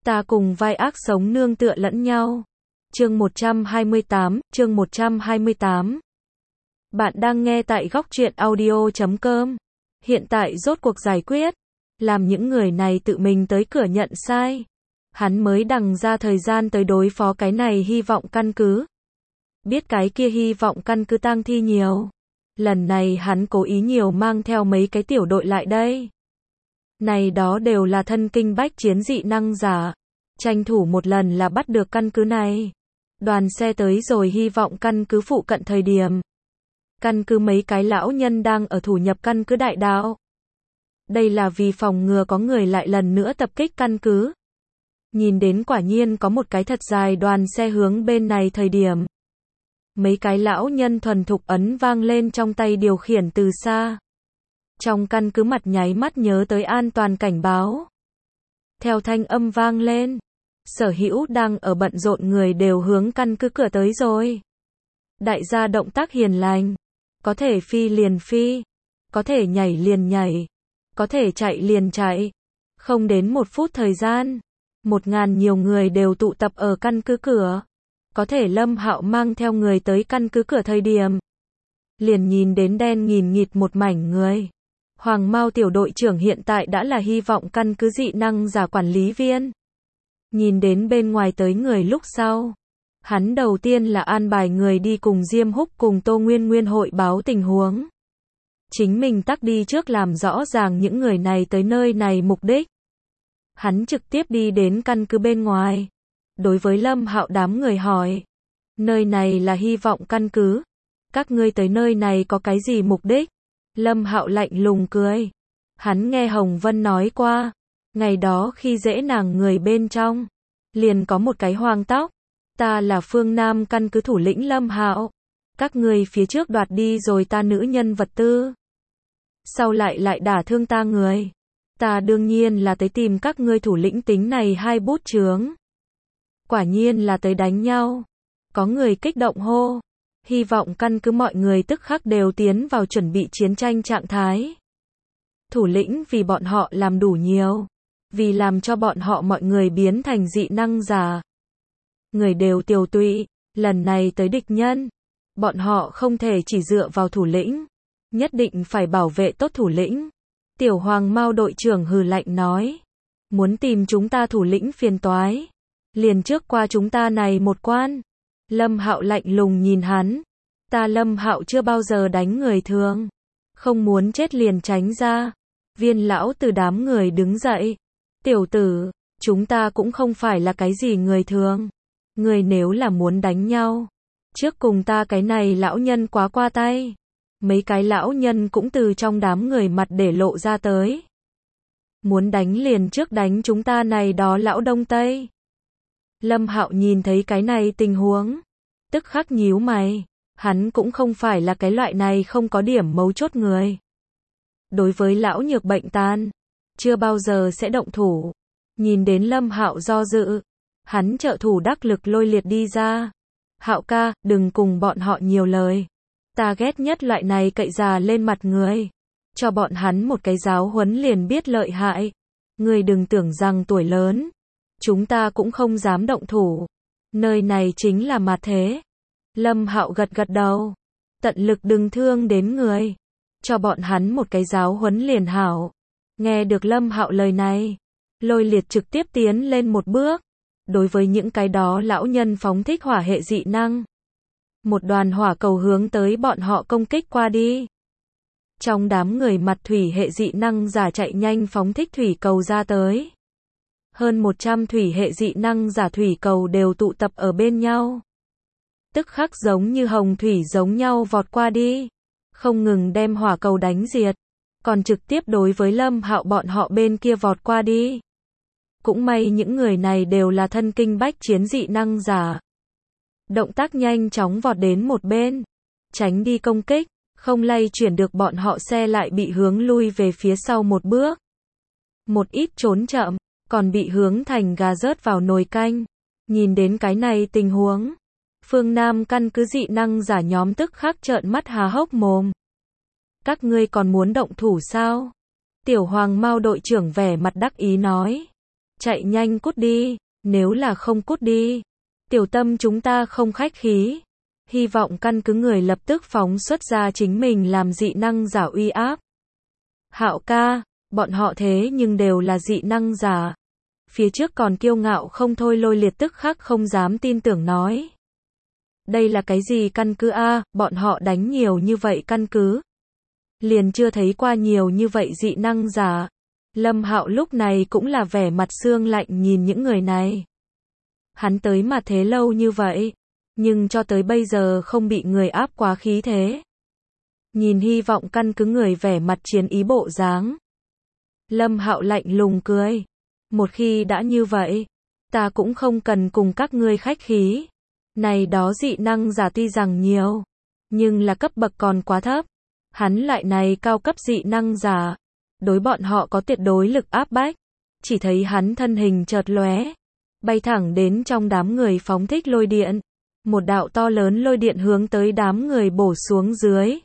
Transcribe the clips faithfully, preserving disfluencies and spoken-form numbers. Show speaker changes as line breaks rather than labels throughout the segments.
Ta cùng vai ác sống nương tựa lẫn nhau. Chương một trăm hai mươi tám, chương một trăm hai mươi tám. Bạn đang nghe tại góc truyện audio chấm com. Hiện tại rốt cuộc giải quyết. Làm những người này tự mình tới cửa nhận sai. Hắn mới đằng ra thời gian tới đối phó cái này hy vọng căn cứ. Biết cái kia hy vọng căn cứ tang thi nhiều. Lần này hắn cố ý nhiều mang theo mấy cái tiểu đội lại đây. Này đó đều là thân kinh bách chiến dị năng giả. Tranh thủ một lần là bắt được căn cứ này. Đoàn xe tới rồi hy vọng căn cứ phụ cận thời điểm. Căn cứ mấy cái lão nhân đang ở thủ nhập căn cứ đại đạo. Đây là vì phòng ngừa có người lại lần nữa tập kích căn cứ. Nhìn đến quả nhiên có một cái thật dài đoàn xe hướng bên này thời điểm. Mấy cái lão nhân thuần thục ấn vang lên trong tay điều khiển từ xa. Trong căn cứ mặt nháy mắt nhớ tới an toàn cảnh báo. Theo thanh âm vang lên, sở hữu đang ở bận rộn người đều hướng căn cứ cửa tới rồi. Đại gia động tác hiền lành, có thể phi liền phi, có thể nhảy liền nhảy, có thể chạy liền chạy. Không đến một phút thời gian, một ngàn nhiều người đều tụ tập ở căn cứ cửa. Có thể Lâm Hạo mang theo người tới căn cứ cửa thời điểm. Liền nhìn đến đen nghìn nghịt một mảnh người. Hoàng Mao tiểu đội trưởng hiện tại đã là hy vọng căn cứ dị năng giả quản lý viên. Nhìn đến bên ngoài tới người lúc sau. Hắn đầu tiên là an bài người đi cùng Diêm Húc cùng Tô Nguyên Nguyên hội báo tình huống. Chính mình tắc đi trước làm rõ ràng những người này tới nơi này mục đích. Hắn trực tiếp đi đến căn cứ bên ngoài. Đối với Lâm Hạo đám người hỏi. Nơi này là hy vọng căn cứ. Các ngươi tới nơi này có cái gì mục đích? Lâm Hạo lạnh lùng cười. Hắn nghe Hồng Vân nói qua. Ngày đó khi dễ nàng người bên trong. Liền có một cái hoàng tóc. Ta là phương Nam căn cứ thủ lĩnh Lâm Hạo. Các ngươi phía trước đoạt đi rồi ta nữ nhân vật tư. Sau lại lại đả thương ta người. Ta đương nhiên là tới tìm các ngươi thủ lĩnh tính này hai bút chướng. Quả nhiên là tới đánh nhau. Có người kích động hô. Hy vọng căn cứ mọi người tức khắc đều tiến vào chuẩn bị chiến tranh trạng thái. Thủ lĩnh vì bọn họ làm đủ nhiều. Vì làm cho bọn họ mọi người biến thành dị năng giả. Người đều tiều tụy. Lần này tới địch nhân. Bọn họ không thể chỉ dựa vào thủ lĩnh. Nhất định phải bảo vệ tốt thủ lĩnh. Tiểu Hoàng Mao đội trưởng hừ lạnh nói. Muốn tìm chúng ta thủ lĩnh phiền toái. Liền trước qua chúng ta này một quan. Lâm Hạo lạnh lùng nhìn hắn. Ta Lâm Hạo chưa bao giờ đánh người thường. Không muốn chết liền tránh ra. Viên lão từ đám người đứng dậy. Tiểu tử, chúng ta cũng không phải là cái gì người thường. Người nếu là muốn đánh nhau. Trước cùng ta cái này lão nhân quá qua tay. Mấy cái lão nhân cũng từ trong đám người mặt để lộ ra tới. Muốn đánh liền trước đánh chúng ta này đó lão Đông Tây. Lâm Hạo nhìn thấy cái này tình huống. Tức khắc nhíu mày. Hắn cũng không phải là cái loại này không có điểm mấu chốt người. Đối với lão nhược bệnh tan. Chưa bao giờ sẽ động thủ. Nhìn đến Lâm Hạo do dự. Hắn trợ thủ đắc lực lôi liệt đi ra. Hạo ca, đừng cùng bọn họ nhiều lời. Ta ghét nhất loại này cậy già lên mặt người. Cho bọn hắn một cái giáo huấn liền biết lợi hại. Người đừng tưởng rằng tuổi lớn. Chúng ta cũng không dám động thủ. Nơi này chính là mặt thế. Lâm Hạo gật gật đầu. Tận lực đừng thương đến người. Cho bọn hắn một cái giáo huấn liền hảo. Nghe được Lâm Hạo lời này. Lôi liệt trực tiếp tiến lên một bước. Đối với những cái đó lão nhân phóng thích hỏa hệ dị năng. Một đoàn hỏa cầu hướng tới bọn họ công kích qua đi. Trong đám người mặt thủy hệ dị năng giả chạy nhanh phóng thích thủy cầu ra tới. Hơn một trăm thủy hệ dị năng giả thủy cầu đều tụ tập ở bên nhau. Tức khắc giống như hồng thủy giống nhau vọt qua đi. Không ngừng đem hỏa cầu đánh diệt. Còn trực tiếp đối với Lâm Hạo bọn họ bên kia vọt qua đi. Cũng may những người này đều là thân kinh bách chiến dị năng giả. Động tác nhanh chóng vọt đến một bên. Tránh đi công kích. Không lay chuyển được bọn họ xe lại bị hướng lui về phía sau một bước. Một ít trốn chậm. Còn bị hướng thành gà rớt vào nồi canh. Nhìn đến cái này tình huống. Phương Nam căn cứ dị năng giả nhóm tức khắc trợn mắt há hốc mồm. Các ngươi còn muốn động thủ sao? Tiểu Hoàng Mao đội trưởng vẻ mặt đắc ý nói. chạy nhanh cút đi, nếu là không cút đi. Tiểu Tâm chúng ta không khách khí. Hy vọng căn cứ người lập tức phóng xuất ra chính mình làm dị năng giả uy áp. Hạo ca, bọn họ thế nhưng đều là dị năng giả. Phía trước còn kiêu ngạo không thôi Lôi Liệt tức khắc không dám tin tưởng nói. Đây là cái gì căn cứ a, bọn họ đánh nhiều như vậy căn cứ. Liền chưa thấy qua nhiều như vậy dị năng giả. Lâm Hạo lúc này cũng là vẻ mặt xương lạnh nhìn những người này. Hắn tới mà thế lâu như vậy, nhưng cho tới bây giờ không bị người áp quá khí thế. Nhìn hy vọng căn cứ người vẻ mặt chiến ý bộ dáng. Lâm Hạo lạnh lùng cười. Một khi đã như vậy, ta cũng không cần cùng các ngươi khách khí. Này đó dị năng giả tuy rằng nhiều, nhưng là cấp bậc còn quá thấp. Hắn lại này cao cấp dị năng giả, đối bọn họ có tuyệt đối lực áp bách. Chỉ thấy hắn thân hình chợt lóe, bay thẳng đến trong đám người phóng thích lôi điện. Một đạo to lớn lôi điện hướng tới đám người bổ xuống dưới.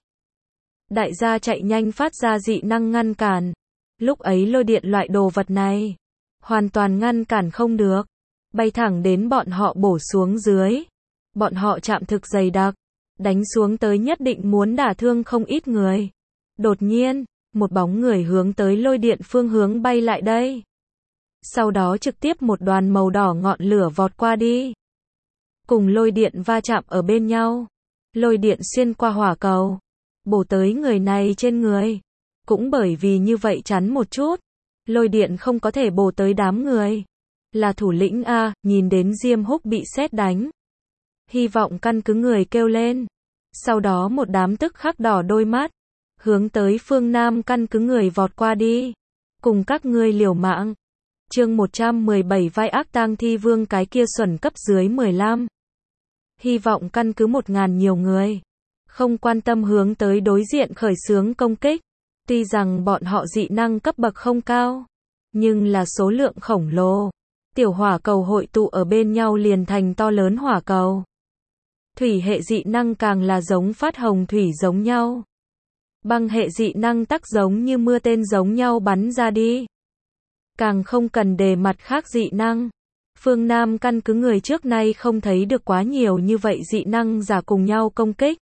Đại gia chạy nhanh phát ra dị năng ngăn cản. Lúc ấy lôi điện loại đồ vật này, hoàn toàn ngăn cản không được. Bay thẳng đến bọn họ bổ xuống dưới. Bọn họ chạm thực dày đặc, đánh xuống tới nhất định muốn đả thương không ít người. Đột nhiên, một bóng người hướng tới lôi điện phương hướng bay lại đây. Sau đó trực tiếp một đoàn màu đỏ ngọn lửa vọt qua đi. Cùng lôi điện va chạm ở bên nhau. Lôi điện xuyên qua hỏa cầu, bổ tới người này trên người. Cũng bởi vì như vậy chắn một chút, lôi điện không có thể bổ tới đám người. Là thủ lĩnh A, nhìn đến Diêm Húc bị sét đánh. Hy vọng căn cứ người kêu lên. Sau đó một đám tức khắc đỏ đôi mắt, hướng tới phương Nam căn cứ người vọt qua đi. Cùng các ngươi liều mạng. Chương một trăm mười bảy vai ác tang thi vương cái kia xuẩn cấp dưới mười lăm. Hy vọng căn cứ một ngàn nhiều người. Không quan tâm hướng tới đối diện khởi xướng công kích. Tuy rằng bọn họ dị năng cấp bậc không cao, nhưng là số lượng khổng lồ. Tiểu hỏa cầu hội tụ ở bên nhau liền thành to lớn hỏa cầu. Thủy hệ dị năng càng là giống phát hồng thủy giống nhau. Băng hệ dị năng tắc giống như mưa tên giống nhau bắn ra đi. Càng không cần đề mặt khác dị năng. Phương Nam căn cứ người trước nay không thấy được quá nhiều như vậy dị năng giả cùng nhau công kích.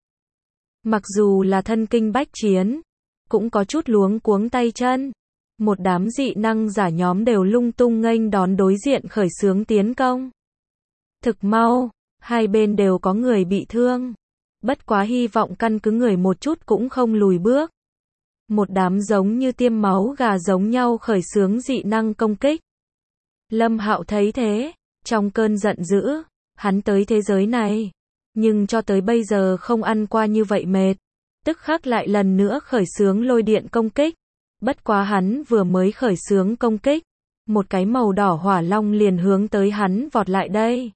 Mặc dù là thân kinh bách chiến, cũng có chút luống cuống tay chân. Một đám dị năng giả nhóm đều lung tung nghênh đón đối diện khởi xướng tiến công. Thực mau, hai bên đều có người bị thương. Bất quá hy vọng căn cứ người một chút cũng không lùi bước. Một đám giống như tiêm máu gà giống nhau khởi xướng dị năng công kích. Lâm Hạo thấy thế, trong cơn giận dữ, hắn tới thế giới này, nhưng cho tới bây giờ không ăn qua như vậy mệt. Tức khắc lại lần nữa khởi xướng lôi điện công kích. Bất quá hắn vừa mới khởi xướng công kích, một cái màu đỏ hỏa long liền hướng tới hắn vọt lại đây.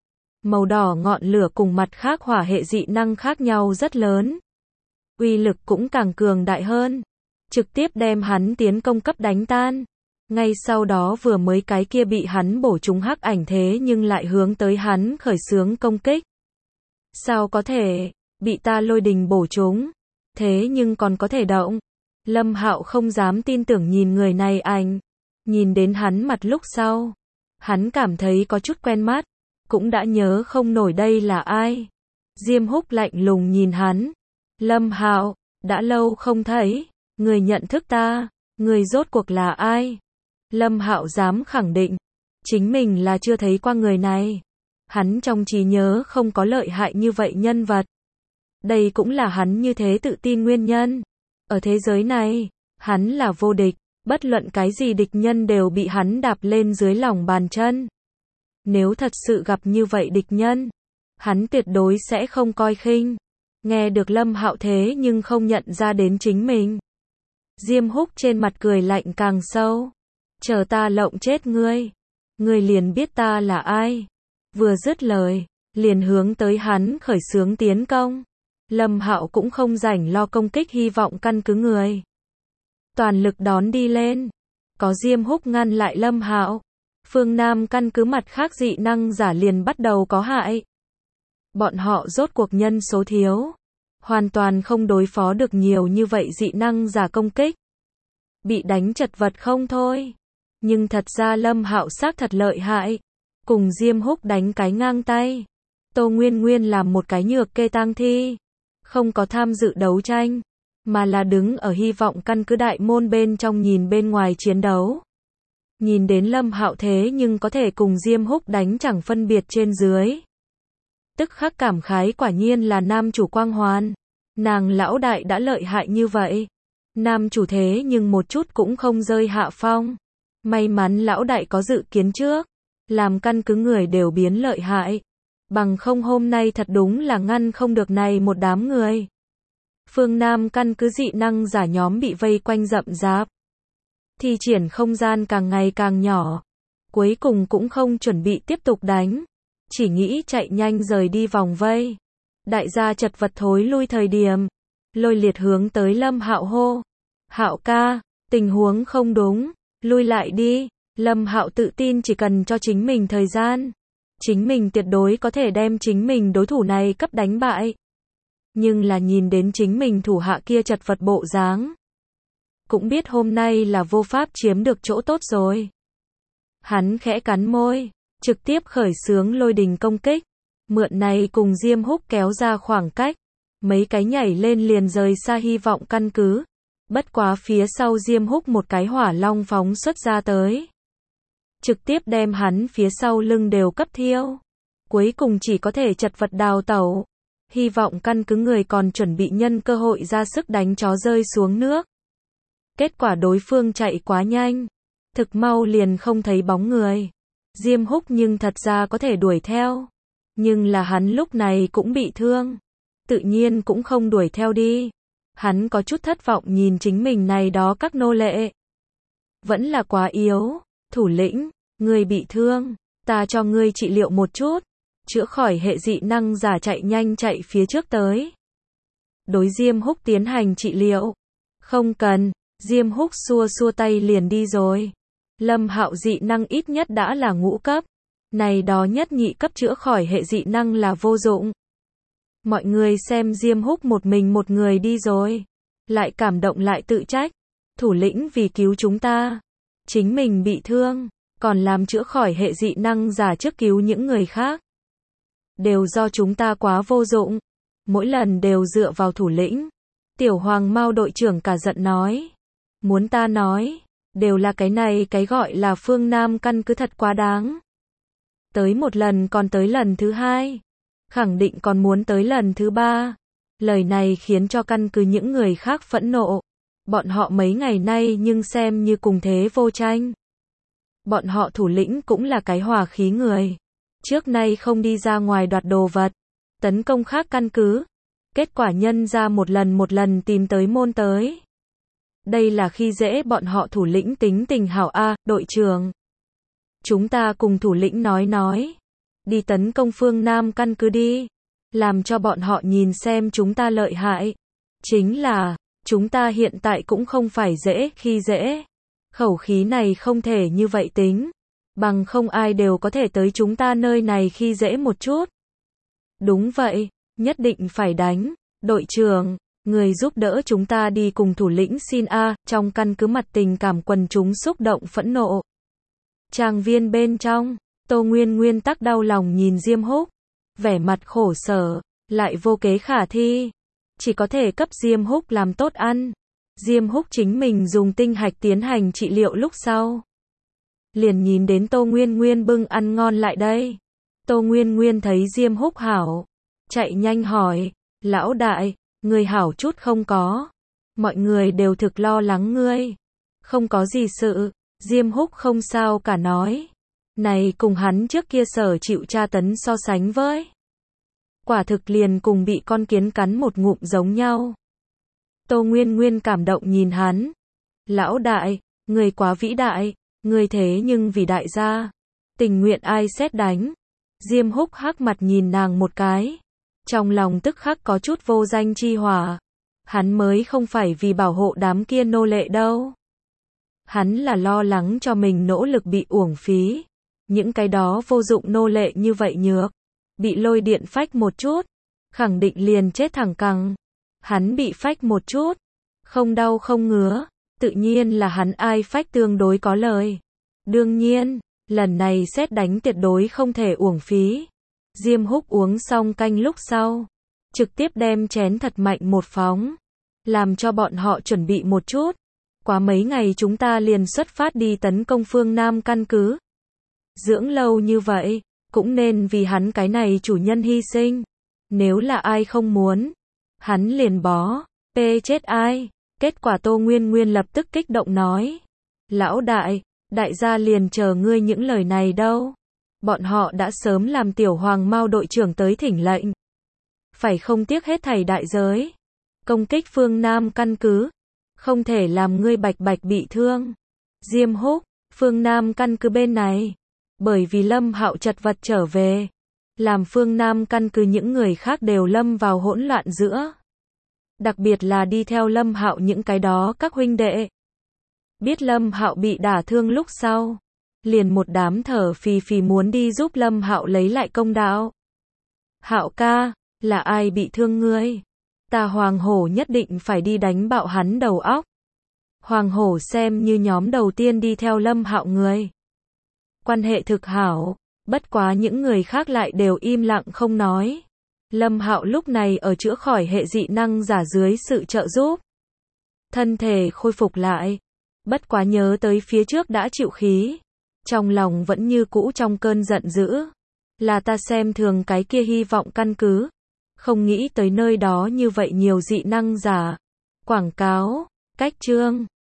Màu đỏ ngọn lửa cùng mặt khác hỏa hệ dị năng khác nhau rất lớn. Uy lực cũng càng cường đại hơn. Trực tiếp đem hắn tiến công cấp đánh tan. Ngay sau đó vừa mới cái kia bị hắn bổ trúng hắc ảnh thế nhưng lại hướng tới hắn khởi xướng công kích. Sao có thể, bị ta lôi đình bổ trúng, thế nhưng còn có thể động. Lâm Hạo không dám tin tưởng nhìn người này ảnh. Nhìn đến hắn mặt lúc sau, hắn cảm thấy có chút quen mắt, cũng đã nhớ không nổi đây là ai. Diêm Húc lạnh lùng nhìn hắn. Lâm Hạo, đã lâu không thấy, người nhận thức ta, người rốt cuộc là ai? Lâm Hạo dám khẳng định, chính mình là chưa thấy qua người này. Hắn trong trí nhớ không có lợi hại như vậy nhân vật. Đây cũng là hắn như thế tự tin nguyên nhân. Ở thế giới này, hắn là vô địch, bất luận cái gì địch nhân đều bị hắn đạp lên dưới lòng bàn chân. Nếu thật sự gặp như vậy địch nhân, hắn tuyệt đối sẽ không coi khinh. Nghe được Lâm Hạo thế nhưng không nhận ra đến chính mình. Diêm Húc trên mặt cười lạnh càng sâu. Chờ ta lộng chết ngươi, ngươi liền biết ta là ai. Vừa dứt lời, liền hướng tới hắn khởi xướng tiến công. Lâm Hạo cũng không rảnh lo công kích hy vọng căn cứ người. Toàn lực đón đi lên. Có Diêm Húc ngăn lại Lâm Hạo. Phương Nam căn cứ mặt khác dị năng giả liền bắt đầu có hại. Bọn họ rốt cuộc nhân số thiếu. Hoàn toàn không đối phó được nhiều như vậy dị năng giả công kích. Bị đánh chật vật không thôi. Nhưng thật ra Lâm Hạo xác thật lợi hại, cùng Diêm Húc đánh cái ngang tay. Tô Nguyên Nguyên làm một cái nhược kê tang thi, không có tham dự đấu tranh, mà là đứng ở hy vọng căn cứ đại môn bên trong nhìn bên ngoài chiến đấu. Nhìn đến Lâm Hạo thế nhưng có thể cùng Diêm Húc đánh chẳng phân biệt trên dưới. Tức khắc cảm khái quả nhiên là nam chủ quang hoàn. Nàng lão đại đã lợi hại như vậy. Nam chủ thế nhưng một chút cũng không rơi hạ phong. May mắn lão đại có dự kiến trước, làm căn cứ người đều biến lợi hại. Bằng không hôm nay thật đúng là ngăn không được này một đám người. Phương Nam căn cứ dị năng giả nhóm bị vây quanh rậm rạp. Thi triển không gian càng ngày càng nhỏ. Cuối cùng cũng không chuẩn bị tiếp tục đánh. Chỉ nghĩ chạy nhanh rời đi vòng vây. Đại gia chật vật thối lui thời điểm. Lôi Liệt hướng tới Lâm Hạo hô. Hạo ca, tình huống không đúng. Lui lại đi. Lâm Hạo tự tin chỉ cần cho chính mình thời gian. Chính mình tuyệt đối có thể đem chính mình đối thủ này cấp đánh bại. Nhưng là nhìn đến chính mình thủ hạ kia chật vật bộ dáng. Cũng biết hôm nay là vô pháp chiếm được chỗ tốt rồi. Hắn khẽ cắn môi, trực tiếp khởi xướng lôi đình công kích. Mượn này cùng Diêm Húc kéo ra khoảng cách. Mấy cái nhảy lên liền rời xa hy vọng căn cứ. Bất quá phía sau Diêm Húc một cái hỏa long phóng xuất ra tới. Trực tiếp đem hắn phía sau lưng đều cấp thiêu. Cuối cùng chỉ có thể chật vật đào tẩu. Hy vọng căn cứ người còn chuẩn bị nhân cơ hội ra sức đánh chó rơi xuống nước. Kết quả đối phương chạy quá nhanh. Thực mau liền không thấy bóng người. Diêm Húc nhưng thật ra có thể đuổi theo. Nhưng là hắn lúc này cũng bị thương. Tự nhiên cũng không đuổi theo đi. Hắn có chút thất vọng nhìn chính mình này đó các nô lệ. Vẫn là quá yếu. Thủ lĩnh, ngươi bị thương. Ta cho ngươi trị liệu một chút. Chữa khỏi hệ dị năng giả chạy nhanh chạy phía trước tới. Đối Diêm Húc tiến hành trị liệu. Không cần. Diêm Húc xua xua tay liền đi rồi. Lâm Hạo dị năng ít nhất đã là ngũ cấp. Này đó nhất nhị cấp chữa khỏi hệ dị năng là vô dụng. Mọi người xem Diêm Húc một mình một người đi rồi. Lại cảm động lại tự trách. Thủ lĩnh vì cứu chúng ta. Chính mình bị thương. Còn làm chữa khỏi hệ dị năng giả trước cứu những người khác. Đều do chúng ta quá vô dụng. Mỗi lần đều dựa vào thủ lĩnh. Tiểu Hoàng Mao đội trưởng cả giận nói. Muốn ta nói. Đều là cái này cái gọi là phương Nam căn cứ thật quá đáng. Tới một lần còn tới lần thứ hai. Khẳng định còn muốn tới lần thứ ba. Lời này khiến cho căn cứ những người khác phẫn nộ. Bọn họ mấy ngày nay nhưng xem như cùng thế vô tranh. Bọn họ thủ lĩnh cũng là cái hòa khí người. Trước nay không đi ra ngoài đoạt đồ vật. Tấn công khác căn cứ. Kết quả nhân ra một lần một lần tìm tới môn tới. Đây là khi dễ bọn họ thủ lĩnh tính tình hảo a, đội trưởng. Chúng ta cùng thủ lĩnh nói nói. Đi tấn công phương Nam căn cứ đi. Làm cho bọn họ nhìn xem chúng ta lợi hại. Chính là, chúng ta hiện tại cũng không phải dễ khi dễ. Khẩu khí này không thể như vậy tính. Bằng không ai đều có thể tới chúng ta nơi này khi dễ một chút. Đúng vậy, nhất định phải đánh. Đội trưởng, người giúp đỡ chúng ta đi cùng thủ lĩnh xin a. Trong căn cứ mặt tình cảm quần chúng xúc động phẫn nộ. Tràng viên bên trong, Tô Nguyên Nguyên tắc đau lòng nhìn Diêm Húc. Vẻ mặt khổ sở, lại vô kế khả thi. Chỉ có thể cấp Diêm Húc làm tốt ăn. Diêm Húc chính mình dùng tinh hạch tiến hành trị liệu lúc sau. Liền nhìn đến Tô Nguyên Nguyên bưng ăn ngon lại đây. Tô Nguyên Nguyên thấy Diêm Húc hảo. Chạy nhanh hỏi, lão đại, người hảo chút không có. Mọi người đều thực lo lắng ngươi. Không có gì sự, Diêm Húc không sao cả nói. Này cùng hắn trước kia sở chịu tra tấn so sánh với. Quả thực liền cùng bị con kiến cắn một ngụm giống nhau. Tô Nguyên Nguyên cảm động nhìn hắn. Lão đại, người quá vĩ đại, người thế nhưng vì đại gia. Tình nguyện ai xét đánh. Diêm Húc hắc mặt nhìn nàng một cái. Trong lòng tức khắc có chút vô danh chi hỏa. Hắn mới không phải vì bảo hộ đám kia nô lệ đâu. Hắn là lo lắng cho mình nỗ lực bị uổng phí. Những cái đó vô dụng nô lệ như vậy nhược. Bị lôi điện phách một chút. Khẳng định liền chết thẳng cẳng. Hắn bị phách một chút. Không đau không ngứa. Tự nhiên là hắn ai phách tương đối có lời. Đương nhiên, lần này sét đánh tuyệt đối không thể uổng phí. Diêm Húc uống xong canh lúc sau, trực tiếp đem chén thật mạnh một phóng, làm cho bọn họ chuẩn bị một chút. Quá mấy ngày chúng ta liền xuất phát đi tấn công phương Nam căn cứ. Dưỡng lâu như vậy, cũng nên vì hắn cái này chủ nhân hy sinh. Nếu là ai không muốn, hắn liền bó, pê chết ai. Kết quả Tô Nguyên Nguyên lập tức kích động nói. Lão đại, đại gia liền chờ ngươi những lời này đâu. Bọn họ đã sớm làm tiểu hoàng mao đội trưởng tới thỉnh lệnh. Phải không tiếc hết thảy đại giới. Công kích phương Nam căn cứ. Không thể làm ngươi bạch bạch bị thương. Diêm Húc, phương Nam căn cứ bên này. Bởi vì Lâm Hạo chật vật trở về. Làm phương Nam căn cứ những người khác đều lâm vào hỗn loạn giữa. Đặc biệt là đi theo Lâm Hạo những cái đó các huynh đệ. Biết Lâm Hạo bị đả thương lúc sau. Liền một đám thở phì phì muốn đi giúp Lâm Hạo lấy lại công đạo. Hạo ca, là ai bị thương ngươi? Ta Hoàng Hổ nhất định phải đi đánh bạo hắn đầu óc. Hoàng Hổ xem như nhóm đầu tiên đi theo Lâm Hạo người. Quan hệ thực hảo, bất quá những người khác lại đều im lặng không nói. Lâm Hạo lúc này ở chữa khỏi hệ dị năng giả dưới sự trợ giúp. Thân thể khôi phục lại. Bất quá nhớ tới phía trước đã chịu khí. Trong lòng vẫn như cũ trong cơn giận dữ. Là ta xem thường cái kia hy vọng căn cứ. Không nghĩ tới nơi đó như vậy nhiều dị năng giả. Quảng cáo, cách chương.